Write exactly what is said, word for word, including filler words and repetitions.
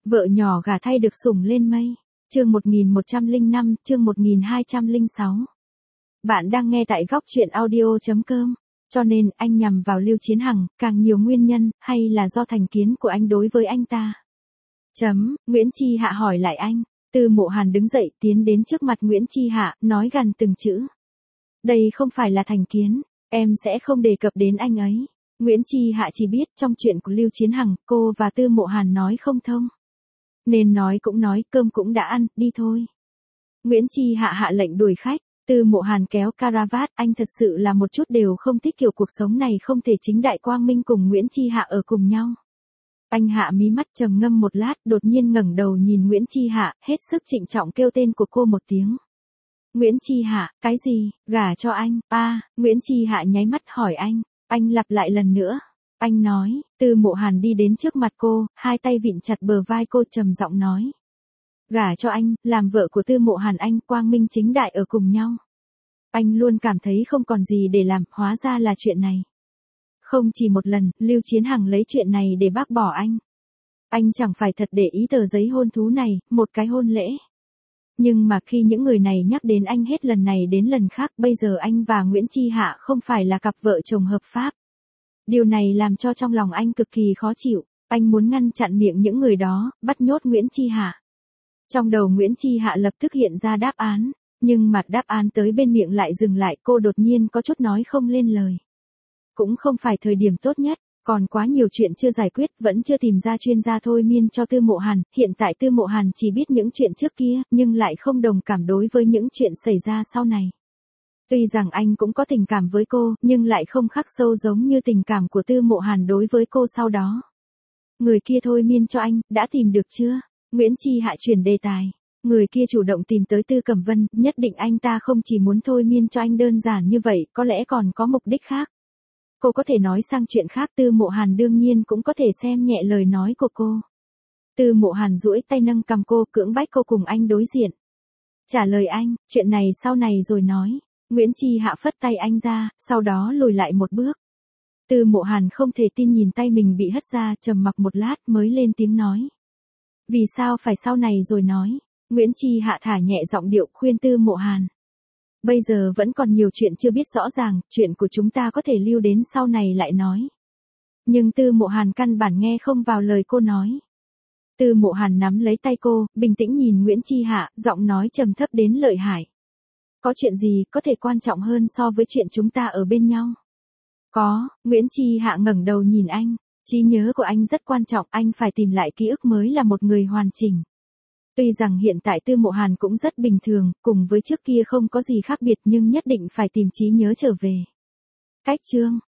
Vợ nhỏ gả thay được sủng lên mây. Chương một nghìn một trăm lẻ năm, chương một nghìn hai trăm lẻ sáu. Bạn đang nghe tại góc truyện audio chấm com. Cho nên anh nhằm vào Lưu Chiến Hằng, càng nhiều nguyên nhân, hay là do thành kiến của anh đối với anh ta? Chấm, Nguyễn Chi Hạ hỏi lại anh. Tư Mộ Hàn đứng dậy tiến đến trước mặt Nguyễn Chi Hạ, nói gằn từng chữ. Đây không phải là thành kiến, em sẽ không đề cập đến anh ấy. Nguyễn Chi Hạ chỉ biết trong chuyện của Lưu Chiến Hằng, cô và Tư Mộ Hàn nói không thông. Nên nói cũng nói, cơm cũng đã ăn, đi thôi. Nguyễn Chi Hạ hạ lệnh đuổi khách, Tư Mộ Hàn kéo caravat, anh thật sự là một chút đều không thích kiểu cuộc sống này không thể chính đại quang minh cùng Nguyễn Chi Hạ ở cùng nhau. Anh hạ mí mắt trầm ngâm một lát, đột nhiên ngẩng đầu nhìn Nguyễn Chi Hạ, hết sức trịnh trọng kêu tên của cô một tiếng. Nguyễn Chi Hạ, cái gì, gả cho anh, a à, Nguyễn Chi Hạ nháy mắt hỏi anh, anh lặp lại lần nữa. Anh nói, Tư Mộ Hàn đi đến trước mặt cô, hai tay vịn chặt bờ vai cô trầm giọng nói. Gả cho anh, làm vợ của Tư Mộ Hàn anh quang minh chính đại ở cùng nhau. Anh luôn cảm thấy không còn gì để làm, hóa ra là chuyện này. Không chỉ một lần, Lưu Chiến Hằng lấy chuyện này để bác bỏ anh. Anh chẳng phải thật để ý tờ giấy hôn thú này, một cái hôn lễ. Nhưng mà khi những người này nhắc đến anh hết lần này đến lần khác, bây giờ anh và Nguyễn Chi Hạ không phải là cặp vợ chồng hợp pháp. Điều này làm cho trong lòng anh cực kỳ khó chịu, anh muốn ngăn chặn miệng những người đó, bắt nhốt Nguyễn Chi Hạ. Trong đầu Nguyễn Chi Hạ lập tức hiện ra đáp án, nhưng mặt đáp án tới bên miệng lại dừng lại, cô đột nhiên có chút nói không lên lời. Cũng không phải thời điểm tốt nhất, còn quá nhiều chuyện chưa giải quyết, vẫn chưa tìm ra chuyên gia thôi miên cho Tư Mộ Hàn, hiện tại Tư Mộ Hàn chỉ biết những chuyện trước kia, nhưng lại không đồng cảm đối với những chuyện xảy ra sau này. Tuy rằng anh cũng có tình cảm với cô, nhưng lại không khắc sâu giống như tình cảm của Tư Mộ Hàn đối với cô sau đó. Người kia thôi miên cho anh, đã tìm được chưa? Nguyễn Chi Hạ chuyển đề tài. Người kia chủ động tìm tới Tư Cẩm Vân, nhất định anh ta không chỉ muốn thôi miên cho anh đơn giản như vậy, có lẽ còn có mục đích khác. Cô có thể nói sang chuyện khác, Tư Mộ Hàn đương nhiên cũng có thể xem nhẹ lời nói của cô. Tư Mộ Hàn duỗi tay nâng cằm cô, cưỡng bách cô cùng anh đối diện. Trả lời anh, chuyện này sau này rồi nói. Nguyễn Chi Hạ phất tay anh ra, sau đó lùi lại một bước. Tư Mộ Hàn không thể tin nhìn tay mình bị hất ra, trầm mặc một lát mới lên tiếng nói. Vì sao phải sau này rồi nói? Nguyễn Chi Hạ thả nhẹ giọng điệu khuyên Tư Mộ Hàn. Bây giờ vẫn còn nhiều chuyện chưa biết rõ ràng, chuyện của chúng ta có thể lưu đến sau này lại nói. Nhưng Tư Mộ Hàn căn bản nghe không vào lời cô nói. Tư Mộ Hàn nắm lấy tay cô, bình tĩnh nhìn Nguyễn Chi Hạ, giọng nói trầm thấp đến lợi hại. Có chuyện gì có thể quan trọng hơn so với chuyện chúng ta ở bên nhau? Có, Nguyễn Chi Hạ ngẩng đầu nhìn anh, trí nhớ của anh rất quan trọng, anh phải tìm lại ký ức mới là một người hoàn chỉnh. Tuy rằng hiện tại Tư Mộ Hàn cũng rất bình thường, cùng với trước kia không có gì khác biệt nhưng nhất định phải tìm trí nhớ trở về. Cách chương,